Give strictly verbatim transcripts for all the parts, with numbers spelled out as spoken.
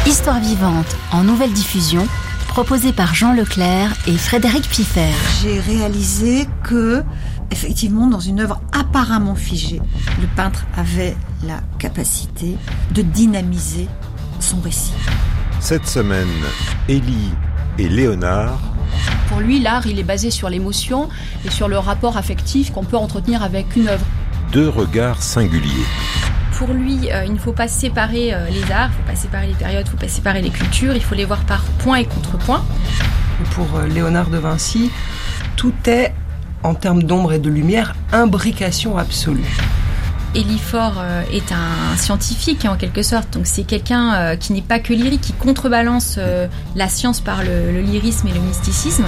Histoire vivante en nouvelle diffusion, proposée par Jean Leclerc et Frédéric Piffer. J'ai réalisé que, effectivement, dans une œuvre apparemment figée, le peintre avait la capacité de dynamiser son récit. Cette semaine, Élie et Léonard. Pour lui, l'art, il est basé sur l'émotion et sur le rapport affectif qu'on peut entretenir avec une œuvre. Deux regards singuliers. Pour lui, euh, il ne faut pas séparer euh, les arts, il ne faut pas séparer les périodes, il ne faut pas séparer les cultures, il faut les voir par point et contrepoint. Pour euh, Léonard de Vinci, tout est, en termes d'ombre et de lumière, imbrication absolue. Élie Faure euh, est un scientifique en quelque sorte, donc c'est quelqu'un euh, qui n'est pas que lyrique, qui contrebalance euh, la science par le, le lyrisme et le mysticisme.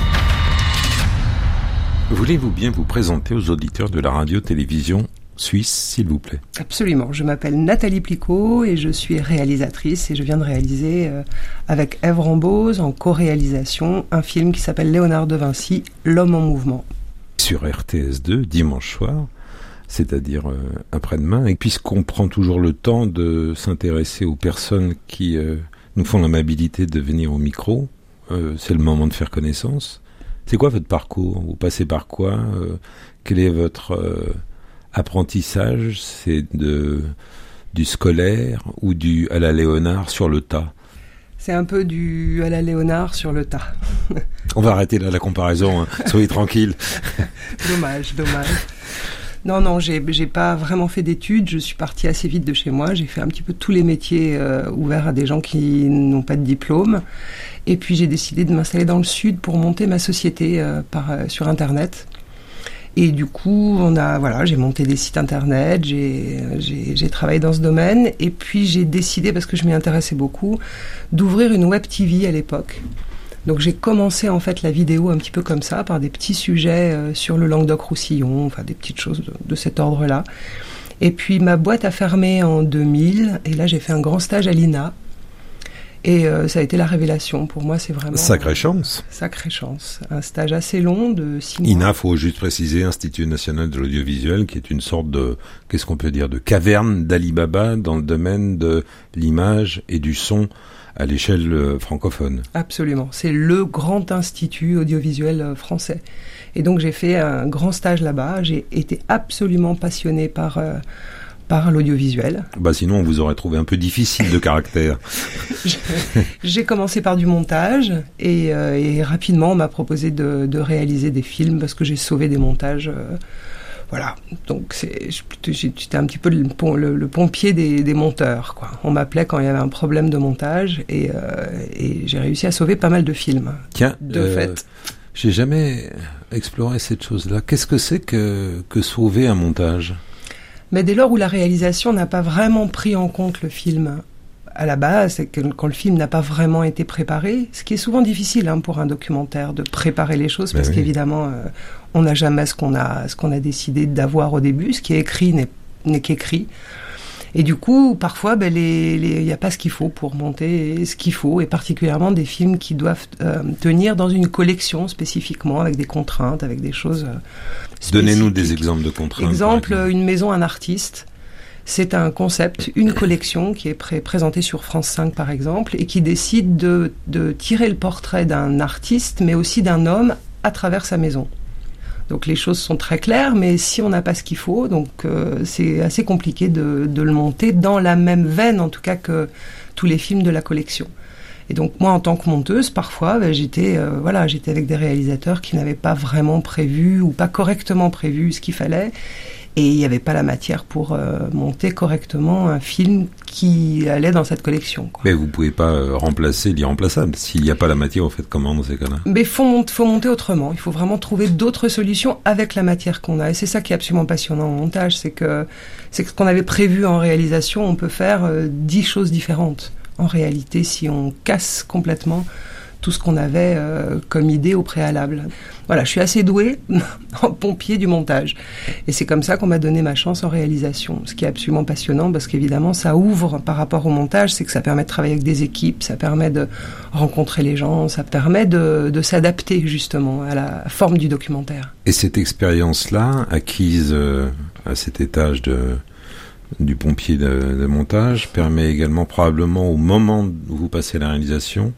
Voulez-vous bien vous présenter aux auditeurs de la radio-télévision suisse, s'il vous plaît? Absolument. Je m'appelle Nathalie Plicot et je suis réalisatrice et je viens de réaliser euh, avec Ève Rambose en co-réalisation un film qui s'appelle Léonard de Vinci, L'homme en mouvement. Sur R T S deux, dimanche soir, c'est-à-dire euh, après-demain, et puisqu'on prend toujours le temps de s'intéresser aux personnes qui euh, nous font l'amabilité de venir au micro, euh, c'est le moment de faire connaissance. C'est quoi votre parcours? Vous passez par quoi? euh, Quel est votre euh, apprentissage? C'est de, du scolaire ou du à la Léonard sur le tas? C'est un peu du à la Léonard sur le tas. On va arrêter là la comparaison, hein. Soyez tranquille. Dommage, dommage. Non, non, j'ai, j'ai pas vraiment fait d'études. Je suis partie assez vite de chez moi. J'ai fait un petit peu tous les métiers euh, ouverts à des gens qui n'ont pas de diplôme. Et puis j'ai décidé de m'installer dans le sud pour monter ma société euh, par, euh, sur Internet. Et du coup, on a, voilà, j'ai monté des sites Internet, j'ai, j'ai, j'ai travaillé dans ce domaine. Et puis j'ai décidé, parce que je m'y intéressais beaucoup, d'ouvrir une web T V à l'époque. Donc j'ai commencé en fait la vidéo un petit peu comme ça, par des petits sujets euh, sur le Languedoc-Roussillon, enfin des petites choses de, de cet ordre-là. Et puis ma boîte a fermé en deux mille, et là j'ai fait un grand stage à l'I N A. Et euh, ça a été la révélation. Pour moi, c'est vraiment... Sacrée chance. Euh, sacrée chance. Un stage assez long de six mois. I N A, faut juste préciser, Institut National de l'Audiovisuel, qui est une sorte de, qu'est-ce qu'on peut dire, de caverne d'Ali Baba dans le domaine de l'image et du son à l'échelle euh, francophone. Absolument. C'est le grand institut audiovisuel euh, français. Et donc, j'ai fait un grand stage là-bas. J'ai été absolument passionnée par... Euh, par l'audiovisuel. Bah sinon, on vous aurait trouvé un peu difficile de caractère. J'ai commencé par du montage et, euh, et rapidement, on m'a proposé de, de réaliser des films parce que j'ai sauvé des montages. Euh, voilà. Donc, c'est, j'étais un petit peu le, le, le pompier des, des monteurs, quoi. On m'appelait quand il y avait un problème de montage et, euh, et j'ai réussi à sauver pas mal de films. Tiens, de euh, fait. J'ai jamais exploré cette chose-là. Qu'est-ce que c'est que, que sauver un montage ? Mais dès lors où la réalisation n'a pas vraiment pris en compte le film à la base, c'est que quand le film n'a pas vraiment été préparé, ce qui est souvent difficile hein, pour un documentaire, de préparer les choses, parce ben oui. qu'évidemment, euh, on n'a jamais ce qu'on a, ce qu'on a décidé d'avoir au début, ce qui est écrit n'est, n'est qu'écrit. Et du coup, parfois, ben, les, les, y a pas ce qu'il faut pour monter ce qu'il faut, et particulièrement des films qui doivent euh, tenir dans une collection spécifiquement, avec des contraintes, avec des choses euh, spécifiques. Donnez-nous des exemples de contraintes. Exemple, exemple, une maison, un artiste. C'est un concept, une collection qui est pré- présentée sur France cinq, par exemple, et qui décide de, de tirer le portrait d'un artiste, mais aussi d'un homme à travers sa maison. Donc les choses sont très claires, mais si on n'a pas ce qu'il faut, donc euh, c'est assez compliqué de, de le monter dans la même veine, en tout cas que tous les films de la collection. Et donc moi, en tant que monteuse, parfois, ben, j'étais, euh, voilà, j'étais avec des réalisateurs qui n'avaient pas vraiment prévu ou pas correctement prévu ce qu'il fallait, et il n'y avait pas la matière pour euh, monter correctement un film qui allait dans cette collection, quoi. Mais vous ne pouvez pas euh, remplacer l'irremplaçable. S'il n'y a pas la matière, vous faites comment dans ces cas-là ? Mais il faut, faut monter autrement. Il faut vraiment trouver d'autres solutions avec la matière qu'on a. Et c'est ça qui est absolument passionnant en montage. C'est que, c'est que ce qu'on avait prévu en réalisation, on peut faire euh, dix choses différentes. En réalité, si on casse complètement tout ce qu'on avait euh, comme idée au préalable. Voilà, je suis assez douée en pompier du montage. Et c'est comme ça qu'on m'a donné ma chance en réalisation. Ce qui est absolument passionnant, parce qu'évidemment, ça ouvre par rapport au montage, c'est que ça permet de travailler avec des équipes, ça permet de rencontrer les gens, ça permet de, de s'adapter justement à la forme du documentaire. Et cette expérience-là, acquise euh, à cet étage de, du pompier de, de montage, permet également probablement au moment où vous passez à la réalisation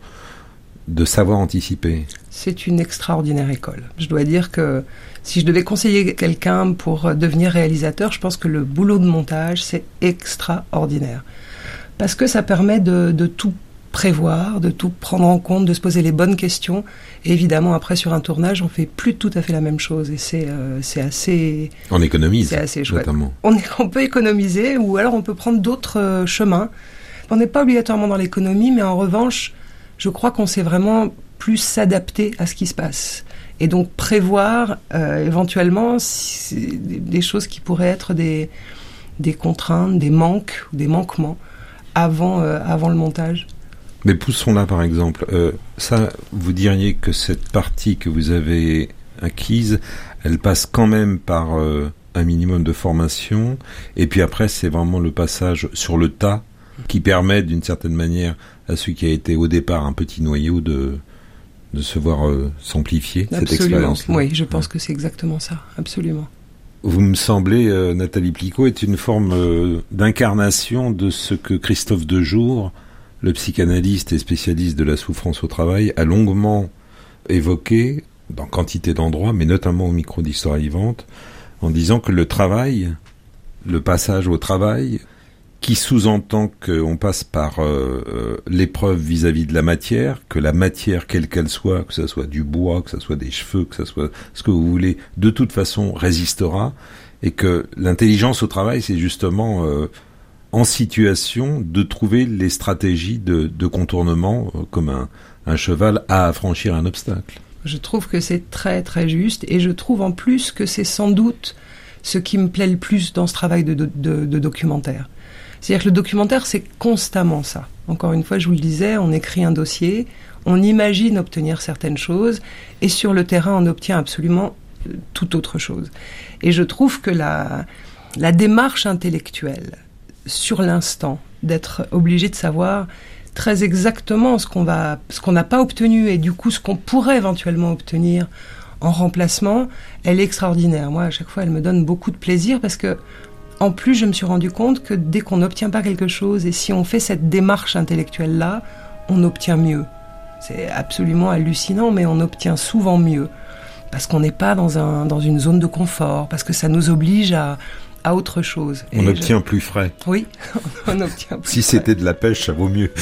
de savoir anticiper. C'est une extraordinaire école. Je dois dire que si je devais conseiller quelqu'un pour devenir réalisateur, je pense que le boulot de montage, c'est extraordinaire. Parce que ça permet de, de tout prévoir, de tout prendre en compte, de se poser les bonnes questions. Et évidemment, après, sur un tournage, on fait plus tout à fait la même chose. Et c'est, euh, c'est assez... On économise, c'est assez chouette. Notamment. On, est, on peut économiser, ou alors on peut prendre d'autres euh, chemins. On n'est pas obligatoirement dans l'économie, mais en revanche, je crois qu'on sait vraiment plus s'adapter à ce qui se passe. Et donc prévoir euh, éventuellement si, des, des choses qui pourraient être des, des contraintes, des manques, des manquements avant, euh, avant le montage. Mais poussons là par exemple. Euh, ça, vous diriez que cette partie que vous avez acquise, elle passe quand même par euh, un minimum de formation. Et puis après, c'est vraiment le passage sur le tas qui permet d'une certaine manière à celui qui a été au départ un petit noyau de, de se voir euh, s'amplifier, absolument. Cette expérience-là. Oui, je pense ouais. que c'est exactement ça, absolument. Vous me semblez, euh, Nathalie Plicot, est une forme euh, d'incarnation de ce que Christophe Dejour, le psychanalyste et spécialiste de la souffrance au travail, a longuement évoqué dans quantité d'endroits, mais notamment au micro d'Histoire vivante, en disant que le travail, le passage au travail, qui sous-entend qu'on passe par euh, euh, l'épreuve vis-à-vis de la matière, que la matière, quelle qu'elle soit, que ce soit du bois, que ce soit des cheveux, que ce soit ce que vous voulez, de toute façon résistera, et que l'intelligence au travail, c'est justement euh, en situation de trouver les stratégies de, de contournement, euh, comme un, un cheval à affranchir un obstacle. Je trouve que c'est très très juste, et je trouve en plus que c'est sans doute ce qui me plaît le plus dans ce travail de, de, de, de documentaire. C'est-à-dire que le documentaire, c'est constamment ça. Encore une fois, je vous le disais, on écrit un dossier, on imagine obtenir certaines choses, et sur le terrain, on obtient absolument tout autre chose. Et je trouve que la, la démarche intellectuelle, sur l'instant, d'être obligé de savoir très exactement ce qu'on va, ce qu'on n'a pas obtenu, et du coup, ce qu'on pourrait éventuellement obtenir en remplacement, elle est extraordinaire. Moi, à chaque fois, elle me donne beaucoup de plaisir, parce que en plus, je me suis rendu compte que dès qu'on n'obtient pas quelque chose, et si on fait cette démarche intellectuelle-là, on obtient mieux. C'est absolument hallucinant, mais on obtient souvent mieux. Parce qu'on n'est pas dans, un, dans une zone de confort, parce que ça nous oblige à, à autre chose. On et obtient je... plus frais. Oui, on obtient plus Si frais. c'était de la pêche, ça vaut mieux.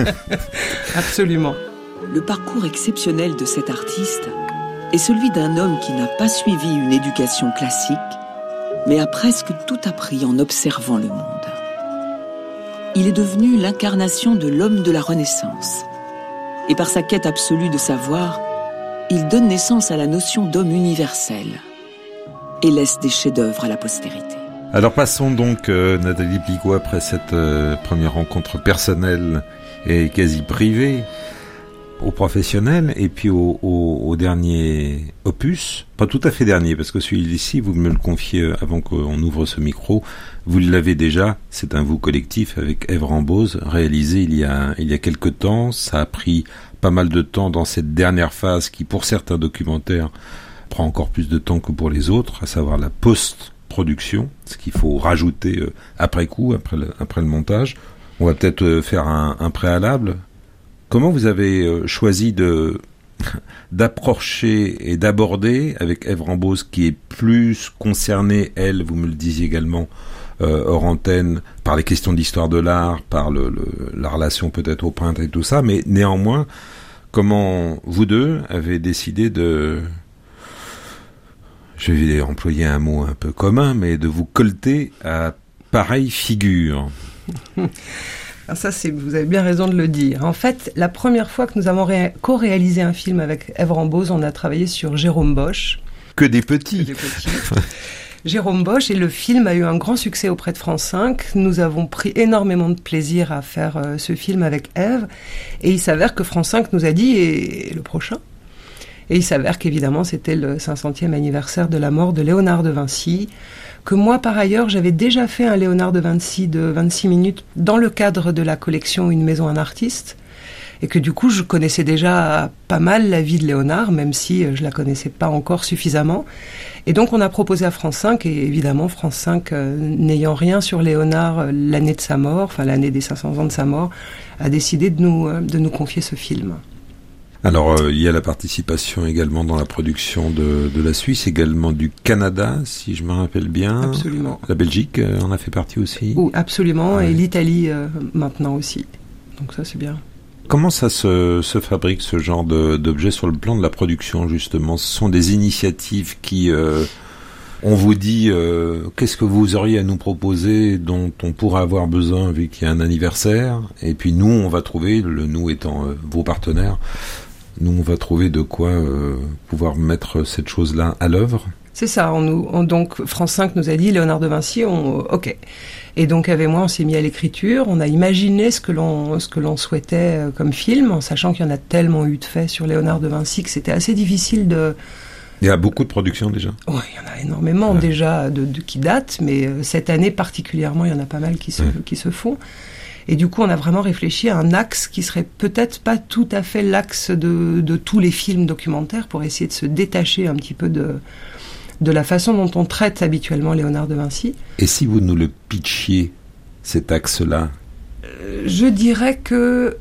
Absolument. Le parcours exceptionnel de cet artiste est celui d'un homme qui n'a pas suivi une éducation classique, mais a presque tout appris en observant le monde. Il est devenu l'incarnation de l'homme de la Renaissance. Et par sa quête absolue de savoir, il donne naissance à la notion d'homme universel et laisse des chefs-d'œuvre à la postérité. Alors passons donc, euh, Nathalie Plicot, après cette euh, première rencontre personnelle et quasi privée, au professionnel, et puis au, au, au dernier opus, pas tout à fait dernier, parce que celui-ci, vous me le confiez avant qu'on ouvre ce micro, vous l'avez déjà, c'est un vous collectif avec Ève Rambose, réalisé il y a, il y a quelque temps. Ça a pris pas mal de temps dans cette dernière phase qui, pour certains documentaires, prend encore plus de temps que pour les autres, à savoir la post-production, ce qu'il faut rajouter euh, après coup, après le, après le montage. On va peut-être euh, faire un, un préalable. Comment vous avez euh, choisi de d'approcher et d'aborder avec Ève Rambose, qui est plus concernée, elle, vous me le disiez également, euh, hors antenne, par les questions d'histoire de l'art, par le, le, la relation peut-être au peintre et tout ça, mais néanmoins, comment vous deux avez décidé de, je vais employer un mot un peu commun, mais de vous colter à pareille figure? Alors ça, c'est, vous avez bien raison de le dire. En fait, la première fois que nous avons ré- co-réalisé un film avec Ève Rambose, on a travaillé sur Jérôme Bosch. Que des petits. Que des petits. Jérôme Bosch, et le film a eu un grand succès auprès de France cinq. Nous avons pris énormément de plaisir à faire euh, ce film avec Ève. Et il s'avère que France cinq nous a dit, et, et le prochain. Et il s'avère qu'évidemment, c'était le cinq centième anniversaire de la mort de Léonard de Vinci, que moi, par ailleurs, j'avais déjà fait un Léonard de Vinci de vingt-six minutes dans le cadre de la collection Une maison, un artiste. et que du coup je connaissais déjà pas mal la vie de Léonard, même si je la connaissais pas encore suffisamment. Et donc on a proposé à France cinq, et évidemment France cinq, euh, n'ayant rien sur Léonard euh, l'année de sa mort, enfin l'année des cinq cents ans de sa mort, a décidé de nous, euh, de nous confier ce film. Alors, euh, il y a la participation également dans la production de, de la Suisse, également du Canada, si je me rappelle bien. Absolument. La Belgique euh, en a fait partie aussi. Oui, absolument, ouais. Et l'Italie euh, maintenant aussi. Donc ça, c'est bien. Comment ça se, se fabrique, ce genre de, d'objet sur le plan de la production, justement ? Ce sont des initiatives qui... Euh, on vous dit, euh, qu'est-ce que vous auriez à nous proposer dont on pourra avoir besoin vu qu'il y a un anniversaire ? Et puis nous, on va trouver, le nous étant euh, vos partenaires, nous, on va trouver de quoi euh, pouvoir mettre cette chose-là à l'œuvre. C'est ça. On nous, on, donc France cinq nous a dit Léonard de Vinci. On, ok. Et donc avec moi, on s'est mis à l'écriture. On a imaginé ce que l'on, ce que l'on souhaitait euh, comme film, en sachant qu'il y en a tellement eu de faits sur Léonard de Vinci que c'était assez difficile de. Il y a beaucoup de productions déjà. Oui, il y en a énormément ouais. déjà de, de qui datent, mais euh, cette année particulièrement, il y en a pas mal qui se, ouais. qui se font. Et du coup, on a vraiment réfléchi à un axe qui serait peut-être pas tout à fait l'axe de, de tous les films documentaires, pour essayer de se détacher un petit peu de, de la façon dont on traite habituellement Léonard de Vinci. Et si vous nous le pitchiez, cet axe-là ? euh, Je dirais que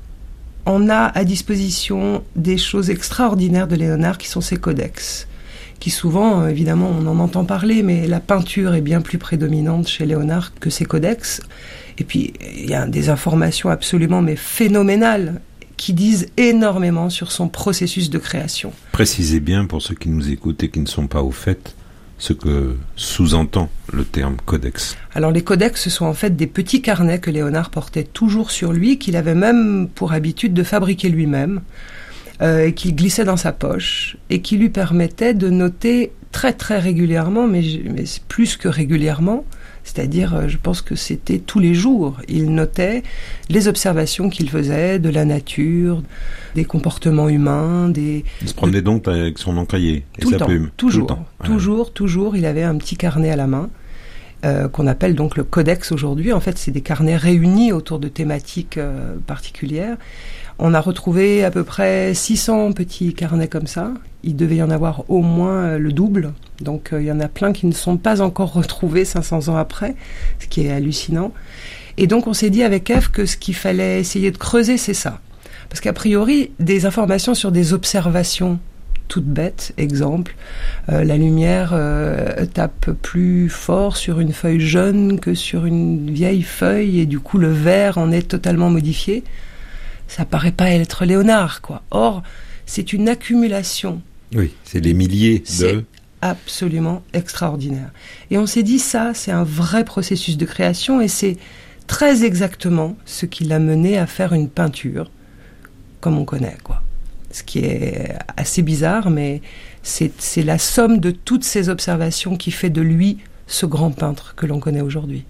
on a à disposition des choses extraordinaires de Léonard qui sont ses codex, qui souvent, évidemment, on en entend parler, mais la peinture est bien plus prédominante chez Léonard que ses codex. Et puis, il y a des informations absolument mais phénoménales qui disent énormément sur son processus de création. Précisez bien, pour ceux qui nous écoutent et qui ne sont pas au fait, ce que sous-entend le terme codex. Alors, les codex, ce sont en fait des petits carnets que Léonard portait toujours sur lui, qu'il avait même pour habitude de fabriquer lui-même, euh, et qu'il glissait dans sa poche, et qui lui permettait de noter très très régulièrement, mais, mais plus que régulièrement, c'est-à-dire, je pense que c'était tous les jours. Il notait les observations qu'il faisait de la nature, des comportements humains, des... Il se promenait donc avec son encahier et tout sa le temps, plume. Toujours, tout le temps. toujours, toujours, il avait un petit carnet à la main, euh, qu'on appelle donc le codex aujourd'hui. En fait, c'est des carnets réunis autour de thématiques euh, particulières. On a retrouvé à peu près six cents petits carnets comme ça. Il devait y en avoir au moins le double. Donc euh, il y en a plein qui ne sont pas encore retrouvés cinq cents ans après, ce qui est hallucinant. Et donc on s'est dit avec Eve que ce qu'il fallait essayer de creuser, c'est ça. Parce qu'a priori, des informations sur des observations toutes bêtes, exemple, euh, la lumière euh, tape plus fort sur une feuille jeune que sur une vieille feuille, et du coup le vert en est totalement modifié. Ça paraît pas être Léonard, quoi. Or, c'est une accumulation. Oui, c'est des milliers de... C'est absolument extraordinaire. Et on s'est dit, ça, c'est un vrai processus de création, et c'est très exactement ce qui l'a mené à faire une peinture, comme on connaît, quoi. Ce qui est assez bizarre, mais c'est, c'est la somme de toutes ces observations qui fait de lui ce grand peintre que l'on connaît aujourd'hui.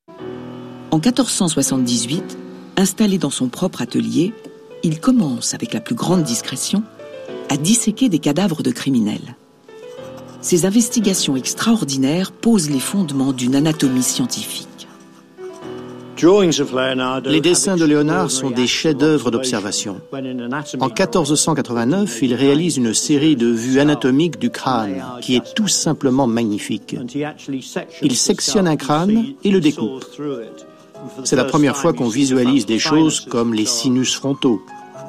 En quatorze cent soixante-dix-huit, installé dans son propre atelier, il commence, avec la plus grande discrétion, à disséquer des cadavres de criminels. Ces investigations extraordinaires posent les fondements d'une anatomie scientifique. Les dessins de Léonard sont des chefs-d'œuvre d'observation. En quatorze cent quatre-vingt-neuf, il réalise une série de vues anatomiques du crâne, qui est tout simplement magnifique. Il sectionne un crâne et le découpe. C'est la première fois qu'on visualise des choses comme les sinus frontaux.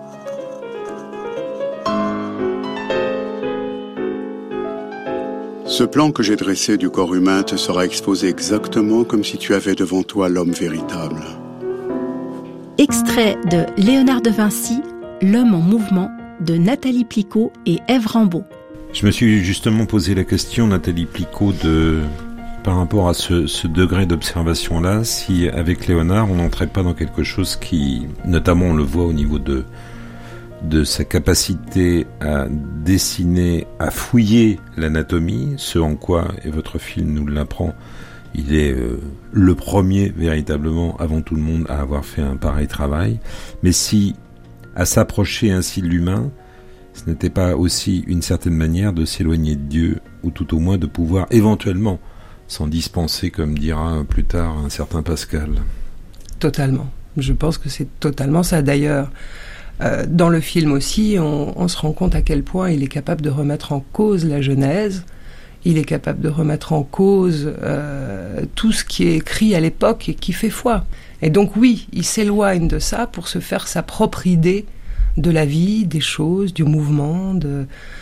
Ce plan que j'ai dressé du corps humain te sera exposé exactement comme si tu avais devant toi l'homme véritable. Extrait de Léonard de Vinci, L'homme en mouvement, de Nathalie Plicot et Ève Rambaud. Je me suis justement posé la question, Nathalie Plicot, de... par rapport à ce, ce degré d'observation-là, si avec Léonard, on n'entrait pas dans quelque chose qui, notamment on le voit au niveau de, de sa capacité à dessiner, à fouiller l'anatomie, ce en quoi, et votre film nous l'apprend, il est euh, le premier véritablement, avant tout le monde, à avoir fait un pareil travail. Mais si, à s'approcher ainsi de l'humain, ce n'était pas aussi une certaine manière de s'éloigner de Dieu, ou tout au moins de pouvoir éventuellement s'en dispenser, comme dira plus tard un certain Pascal. Totalement. Je pense que c'est totalement ça. D'ailleurs, Euh, dans le film aussi, on, on se rend compte à quel point il est capable de remettre en cause la Genèse. Il est capable de remettre en cause euh, tout ce qui est écrit à l'époque et qui fait foi. Et donc oui, il s'éloigne de ça pour se faire sa propre idée de la vie, des choses, du mouvement, de,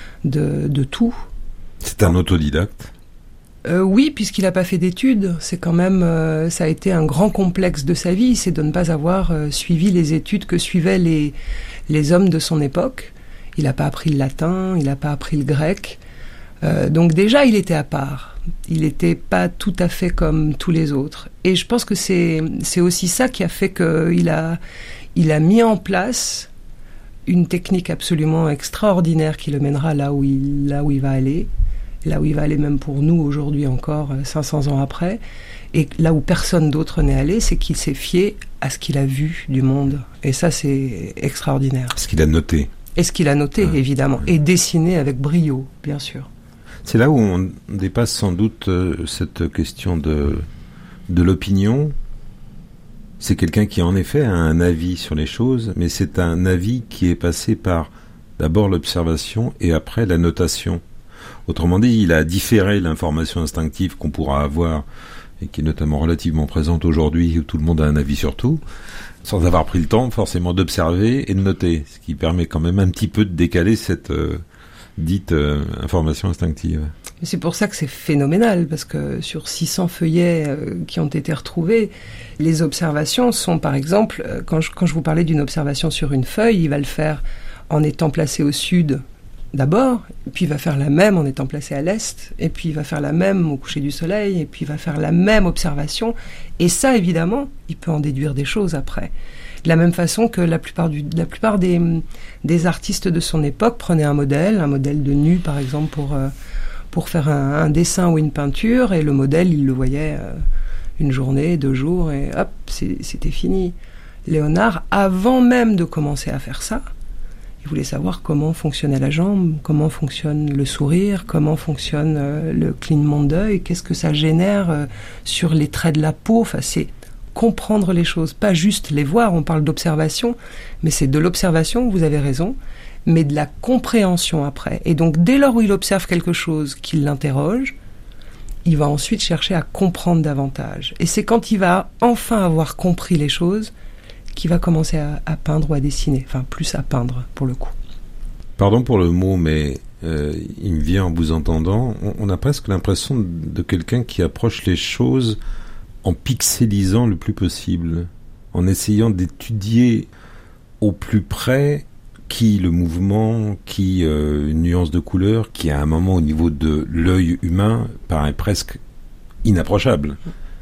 de, de tout. C'est un autodidacte ? euh, Oui, puisqu'il n'a pas fait d'études. C'est quand même, euh, ça a été un grand complexe de sa vie, c'est de ne pas avoir euh, suivi les études que suivaient les, les hommes de son époque. Il n'a pas appris le latin, il n'a pas appris le grec. Euh, donc déjà, il était à part. Il n'était pas tout à fait comme tous les autres. Et je pense que c'est, c'est aussi ça qui a fait qu'il a, il a mis en place une technique absolument extraordinaire qui le mènera là où il, là où il va aller, là où il va aller même pour nous aujourd'hui encore, cinq cents ans après. Et là où personne d'autre n'est allé, c'est qu'il s'est fié à ce qu'il a vu du monde. Et ça, c'est extraordinaire. Ce qu'il a noté. Et ce qu'il a noté, ah, évidemment. Oui. Et dessiné avec brio, bien sûr. C'est là où on dépasse sans doute euh, cette question de, de l'opinion. C'est quelqu'un qui en effet a un avis sur les choses, mais c'est un avis qui est passé par d'abord l'observation et après la notation. Autrement dit, il a différé l'information instinctive qu'on pourra avoir et qui est notamment relativement présente aujourd'hui où tout le monde a un avis sur tout, sans avoir pris le temps forcément d'observer et de noter, ce qui permet quand même un petit peu de décaler cette... Euh, dite euh, information instinctive. C'est pour ça que c'est phénoménal, parce que sur six cents feuillets euh, qui ont été retrouvés, les observations sont, par exemple, euh, quand, je, quand je vous parlais d'une observation sur une feuille, il va le faire en étant placé au sud d'abord, puis il va faire la même en étant placé à l'est, et puis il va faire la même au coucher du soleil, et puis il va faire la même observation, et ça, évidemment, il peut en déduire des choses après. De la même façon que la plupart, du, la plupart des, des artistes de son époque prenaient un modèle, un modèle de nu par exemple pour, euh, pour faire un, un dessin ou une peinture, et le modèle, il le voyait euh, une journée, deux jours, et hop, c'est, c'était fini. Léonard, avant même de commencer à faire ça, il voulait savoir comment fonctionnait la jambe, comment fonctionne le sourire, comment fonctionne euh, le clignement d'œil, qu'est-ce que ça génère euh, sur les traits de la peau, enfin c'est... comprendre les choses, pas juste les voir, on parle d'observation, mais c'est de l'observation, vous avez raison, mais de la compréhension après. Et donc, dès lors où il observe quelque chose qui l'interroge, il va ensuite chercher à comprendre davantage. Et c'est quand il va enfin avoir compris les choses qu'il va commencer à, à peindre ou à dessiner, enfin plus à peindre pour le coup. Pardon pour le mot, mais euh, il me vient en vous entendant, on, on a presque l'impression de, de quelqu'un qui approche les choses en pixelisant le plus possible, en essayant d'étudier au plus près qui le mouvement, qui euh, une nuance de couleur, qui à un moment au niveau de l'œil humain paraît presque inapprochable.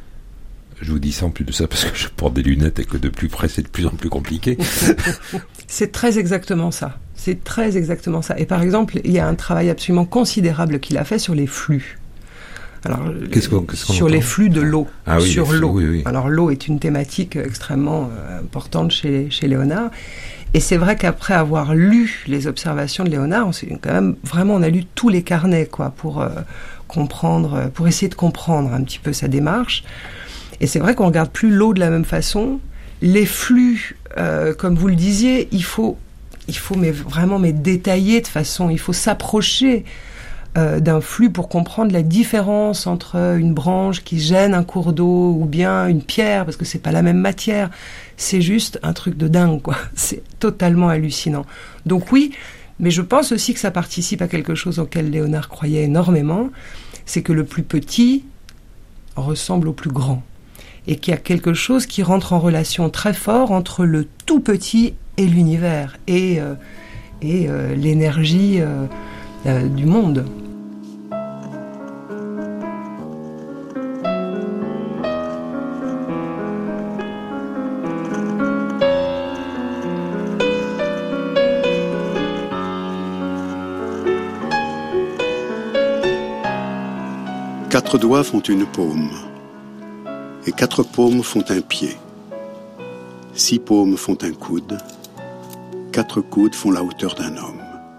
Je vous dis ça en plus de ça parce que je porte des lunettes et que de plus près c'est de plus en plus compliqué. C'est très exactement ça. C'est très exactement ça. Et par exemple, il y a un travail absolument considérable qu'il a fait sur les flux. Alors, qu'est-ce qu'on, qu'est-ce qu'on sur entend les flux de l'eau, ah oui, sur flux, l'eau. Oui, oui. Alors l'eau est une thématique extrêmement euh, importante chez, chez Léonard. Et c'est vrai qu'après avoir lu les observations de Léonard, on s'est quand même vraiment on a lu tous les carnets quoi pour euh, comprendre, pour essayer de comprendre un petit peu sa démarche. Et c'est vrai qu'on regarde plus l'eau de la même façon. Les flux, euh, comme vous le disiez, il faut, il faut mais vraiment mais détailler de façon, il faut s'approcher. Euh, d'un flux pour comprendre la différence entre une branche qui gêne un cours d'eau ou bien une pierre, parce que c'est pas la même matière. C'est juste un truc de dingue, quoi. C'est totalement hallucinant. Donc oui, mais je pense aussi que ça participe à quelque chose auquel Léonard croyait énormément, c'est que le plus petit ressemble au plus grand. Et qu'il y a quelque chose qui rentre en relation très fort entre le tout petit et l'univers, et, euh, et euh, l'énergie euh, euh, du monde. Quatre doigts font une paume, et quatre paumes font un pied. Six paumes font un coude, quatre coudes font la hauteur d'un homme.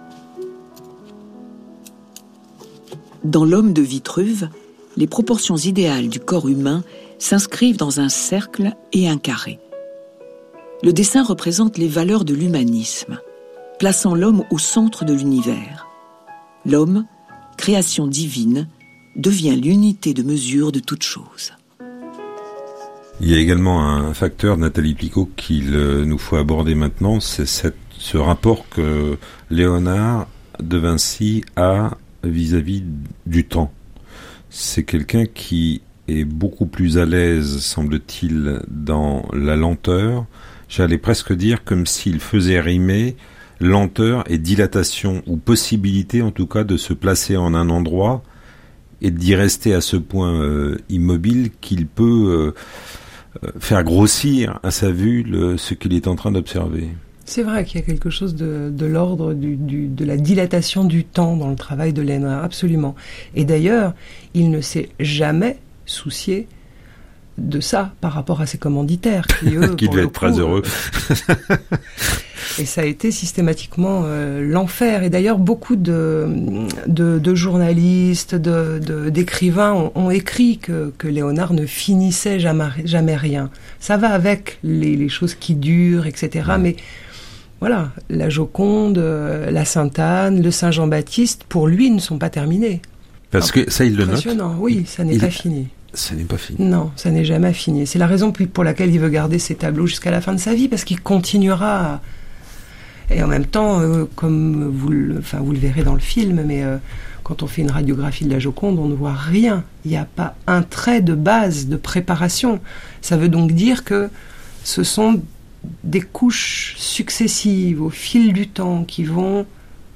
Dans l'homme de Vitruve, les proportions idéales du corps humain s'inscrivent dans un cercle et un carré. Le dessin représente les valeurs de l'humanisme, plaçant l'homme au centre de l'univers. L'homme, création divine, devient l'unité de mesure de toute chose. Il y a également un facteur, Nathalie Picot, qu'il nous faut aborder maintenant, c'est cette, ce rapport que Léonard de Vinci a vis-à-vis du temps. C'est quelqu'un qui est beaucoup plus à l'aise, semble-t-il, dans la lenteur. J'allais presque dire comme s'il faisait rimer lenteur et dilatation, ou possibilité en tout cas de se placer en un endroit et d'y rester à ce point euh, immobile qu'il peut euh, faire grossir à sa vue le, ce qu'il est en train d'observer. C'est vrai qu'il y a quelque chose de, de l'ordre du, du, de la dilatation du temps dans le travail de Léonard, absolument. Et d'ailleurs, il ne s'est jamais soucié de ça par rapport à ses commanditaires qui, eux, qui devaient être très heureux. Et ça a été systématiquement euh, l'enfer. Et d'ailleurs, beaucoup de, de, de journalistes, de, de, d'écrivains ont, ont écrit que, que Léonard ne finissait jamais, jamais rien. Ça va avec les, les choses qui durent, et cetera. Mais voilà, la Joconde, euh, la Sainte-Anne, le Saint-Jean-Baptiste, pour lui, ne sont pas terminés. Parce que ça, il le note. Impressionnant, oui, ça n'est il pas est... fini. Ça n'est pas fini. Non, ça n'est jamais fini. C'est la raison pour laquelle il veut garder ses tableaux jusqu'à la fin de sa vie, parce qu'il continuera à... Et en même temps, euh, comme vous le, enfin, vous le verrez dans le film, mais euh, quand on fait une radiographie de la Joconde, on ne voit rien. Il n'y a pas un trait de base, de préparation. Ça veut donc dire que ce sont des couches successives au fil du temps qui vont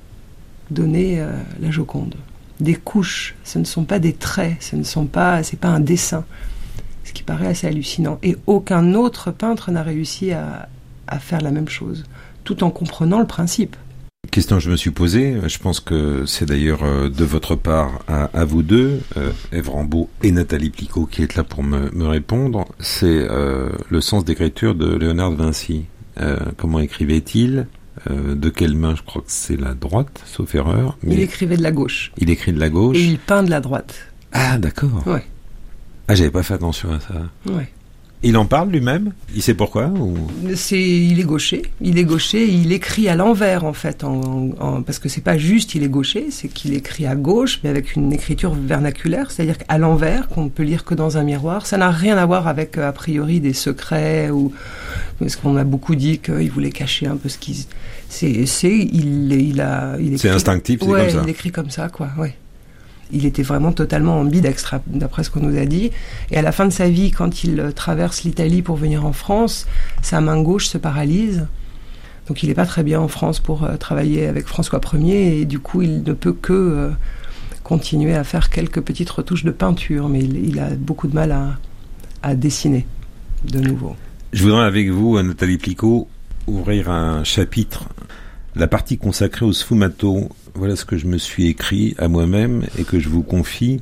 donner euh, la Joconde. Des couches, ce ne sont pas des traits, ce ne sont pas, c'est pas un dessin. Ce qui paraît assez hallucinant. Et aucun autre peintre n'a réussi à, à faire la même chose, tout en comprenant le principe. Question que je me suis posée, je pense que c'est d'ailleurs de votre part à, à vous deux, euh, Ève Rambaud et Nathalie Picot qui est là pour me, me répondre, c'est euh, le sens d'écriture de Léonard de Vinci. Euh, comment écrivait-il ? Euh, de quelle main? Je crois que c'est la droite, sauf erreur. Mais il écrivait de la gauche. Il écrit de la gauche. Et il peint de la droite. Ah, d'accord. Ouais. Ah, j'avais pas fait attention à ça. Ouais. Il en parle lui-même? Il sait pourquoi ou... C'est, il est gaucher. Il est gaucher. Il écrit à l'envers en fait, en, en, en, parce que c'est pas juste il est gaucher, c'est qu'il écrit à gauche, mais avec une écriture vernaculaire, c'est-à-dire qu'à l'envers, qu'on ne peut lire que dans un miroir. Ça n'a rien à voir avec a priori des secrets ou parce qu'on a beaucoup dit qu'il voulait cacher un peu ce qu'il. C'est, c'est, il, il a, il écrit... C'est instinctif, c'est ouais, comme ça. Il écrit comme ça, quoi. Ouais. Il était vraiment totalement ambidextre, d'après ce qu'on nous a dit. Et à la fin de sa vie, quand il traverse l'Italie pour venir en France, sa main gauche se paralyse. Donc il n'est pas très bien en France pour euh, travailler avec François Ier. Et du coup, il ne peut que euh, continuer à faire quelques petites retouches de peinture. Mais il, il a beaucoup de mal à, à dessiner de nouveau. Je voudrais avec vous, Nathalie Picot, ouvrir un chapitre, la partie consacrée au sfumato. Voilà ce que je me suis écrit à moi-même et que je vous confie.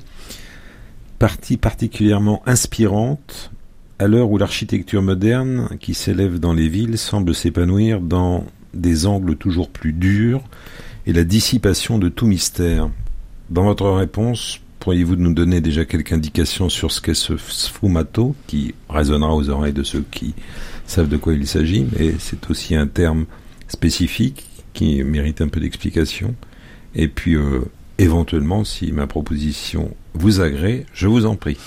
Partie particulièrement inspirante à l'heure où l'architecture moderne qui s'élève dans les villes semble s'épanouir dans des angles toujours plus durs et la dissipation de tout mystère. Dans votre réponse, pourriez-vous nous donner déjà quelques indications sur ce qu'est ce sfumato qui résonnera aux oreilles de ceux qui savent de quoi il s'agit, mais c'est aussi un terme spécifique qui mérite un peu d'explication. Et puis, euh, éventuellement, si ma proposition vous agrée, je vous en prie.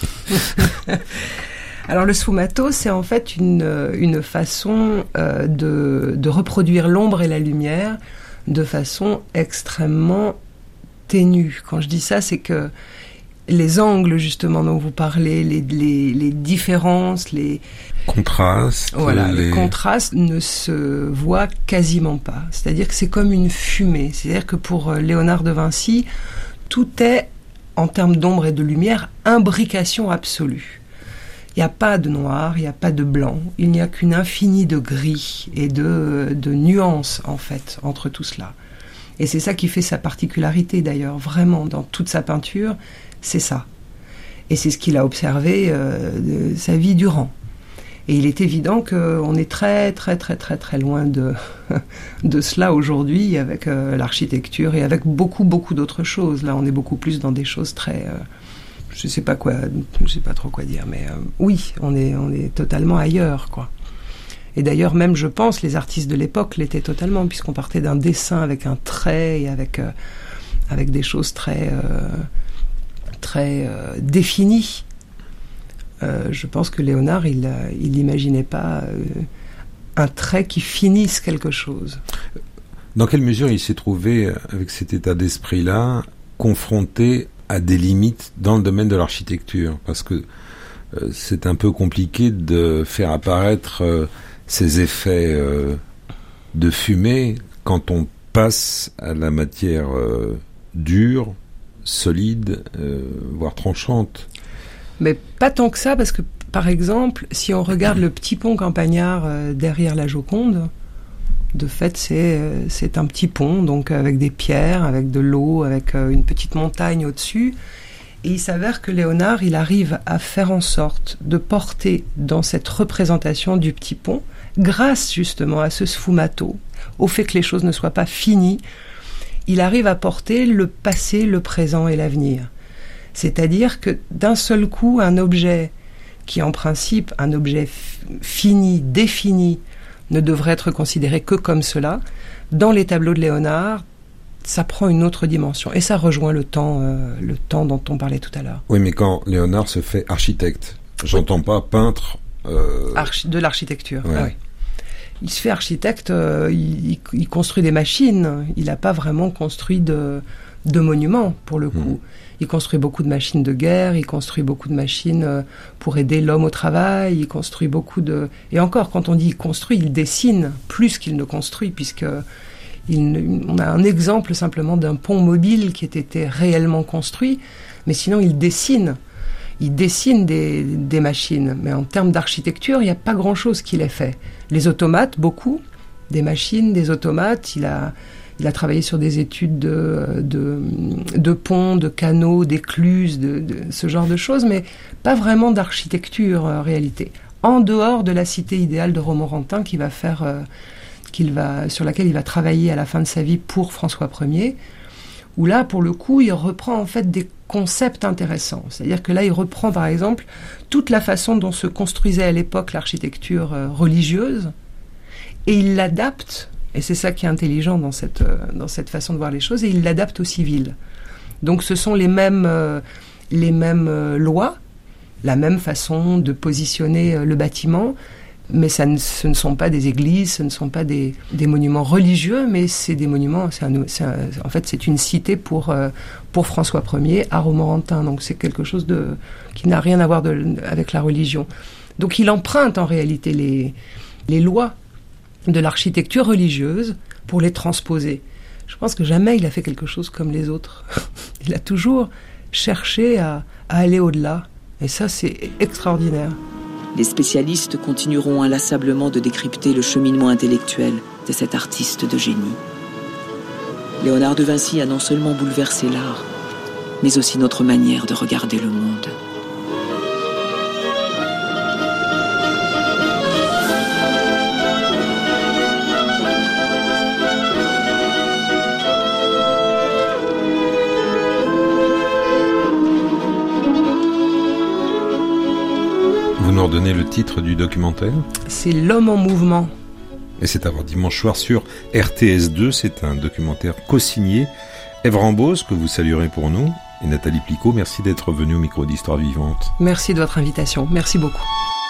Alors, le sfumato, c'est en fait une, une façon euh, de, de reproduire l'ombre et la lumière de façon extrêmement ténue. Quand je dis ça, c'est que les angles, justement, dont vous parlez, les, les, les différences, les... Contrastes. Voilà, les... les contrastes ne se voient quasiment pas. C'est-à-dire que c'est comme une fumée. C'est-à-dire que pour Léonard de Vinci, tout est, en termes d'ombre et de lumière, imbrication absolue. Il n'y a pas de noir, il n'y a pas de blanc. Il n'y a qu'une infinie de gris et de, de nuances, en fait, entre tout cela. Et c'est ça qui fait sa particularité, d'ailleurs, vraiment, dans toute sa peinture, c'est ça. Et c'est ce qu'il a observé euh, de sa vie durant. Et il est évident qu'on est très, très, très, très, très loin de, de cela aujourd'hui avec euh, l'architecture et avec beaucoup, beaucoup d'autres choses. Là, on est beaucoup plus dans des choses très... Euh, je sais pas quoi, je sais pas trop quoi dire, mais euh, oui, on est, on est totalement ailleurs, quoi. Et d'ailleurs, même, je pense, les artistes de l'époque l'étaient totalement, puisqu'on partait d'un dessin avec un trait et avec, euh, avec des choses très, euh, très euh, définies. Euh, je pense que Léonard, il n'imaginait pas euh, un trait qui finisse quelque chose. Dans quelle mesure il s'est trouvé, avec cet état d'esprit-là, confronté à des limites dans le domaine de l'architecture ? Parce que euh, c'est un peu compliqué de faire apparaître euh, ces effets euh, de fumée quand on passe à la matière euh, dure, solide, euh, voire tranchante. Mais pas tant que ça, parce que, par exemple, si on regarde le petit pont campagnard euh, derrière la Joconde, de fait, c'est, euh, c'est un petit pont, donc avec des pierres, avec de l'eau, avec euh, une petite montagne au-dessus. Et il s'avère que Léonard, il arrive à faire en sorte de porter dans cette représentation du petit pont, grâce justement à ce sfumato, au fait que les choses ne soient pas finies, il arrive à porter le passé, le présent et l'avenir. C'est-à-dire que d'un seul coup, un objet qui en principe, un objet f- fini, défini, ne devrait être considéré que comme cela, dans les tableaux de Léonard, ça prend une autre dimension. Et ça rejoint le temps, euh, le temps dont on parlait tout à l'heure. Oui, mais quand Léonard se fait architecte, j'entends oui. pas peintre... Euh... Archi- de l'architecture, ouais. ah oui. Il se fait architecte, euh, il, il construit des machines, il n'a pas vraiment construit de, de monuments, pour le coup. Mmh. Il construit beaucoup de machines de guerre, il construit beaucoup de machines euh, pour aider l'homme au travail, il construit beaucoup de... Et encore, quand on dit il construit, il dessine plus qu'il ne construit, puisque il, on a un exemple simplement d'un pont mobile qui ait été réellement construit, mais sinon il dessine. Il dessine des, des machines, mais en termes d'architecture, il n'y a pas grand-chose qu'il ait fait. Les automates, beaucoup, des machines, des automates, il a, il a travaillé sur des études de, de, de ponts, de canaux, d'écluses, de, de, ce genre de choses, mais pas vraiment d'architecture en réalité. En dehors de la cité idéale de Romorantin qu'il va faire, euh, qu'il va, sur laquelle il va travailler à la fin de sa vie pour François Ier, où là, pour le coup, il reprend en fait des concepts intéressants. C'est-à-dire que là, il reprend, par exemple, toute la façon dont se construisait à l'époque l'architecture euh, religieuse, et il l'adapte, et c'est ça qui est intelligent dans cette, euh, dans cette façon de voir les choses, et il l'adapte au civil. Donc ce sont les mêmes, euh, les mêmes euh, lois, la même façon de positionner euh, le bâtiment, mais ça ne, ce ne sont pas des églises, ce ne sont pas des, des monuments religieux, mais c'est des monuments, c'est un, c'est un, en fait c'est une cité pour, euh, pour François Ier à Romorantin, donc c'est quelque chose de, qui n'a rien à voir de, avec la religion. Donc il emprunte en réalité les, les lois de l'architecture religieuse pour les transposer. Je pense que jamais il a fait quelque chose comme les autres. Il a toujours cherché à, à aller au-delà, et ça c'est extraordinaire. Les spécialistes continueront inlassablement de décrypter le cheminement intellectuel de cet artiste de génie. Léonard de Vinci a non seulement bouleversé l'art, mais aussi notre manière de regarder le monde. Vous nous redonnez le titre du documentaire ? C'est L'homme en mouvement. Et c'est à voir dimanche soir sur R T S deux. C'est un documentaire co-signé Ève Rambose, que vous saluerez pour nous, et Nathalie Plicot. Merci d'être venue au micro d'Histoire Vivante. Merci de votre invitation. Merci beaucoup.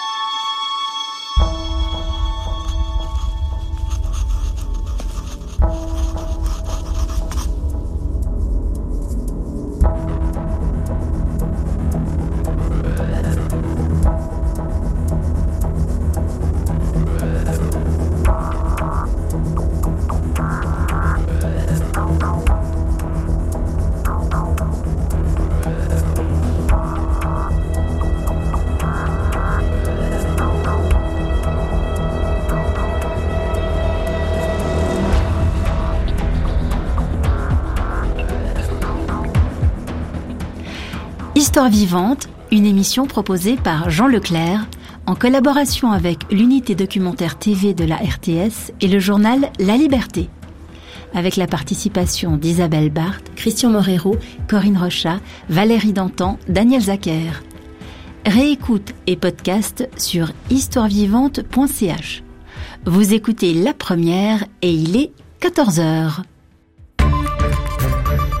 Histoire vivante, une émission proposée par Jean Leclerc, en collaboration avec l'unité documentaire T V de la R T S et le journal La Liberté. Avec la participation d'Isabelle Barthes, Christian Morero, Corinne Rochat, Valérie Dantan, Daniel Zacher. Réécoute et podcast sur histoire vivante point c h. Vous écoutez La Première et il est quatorze heures.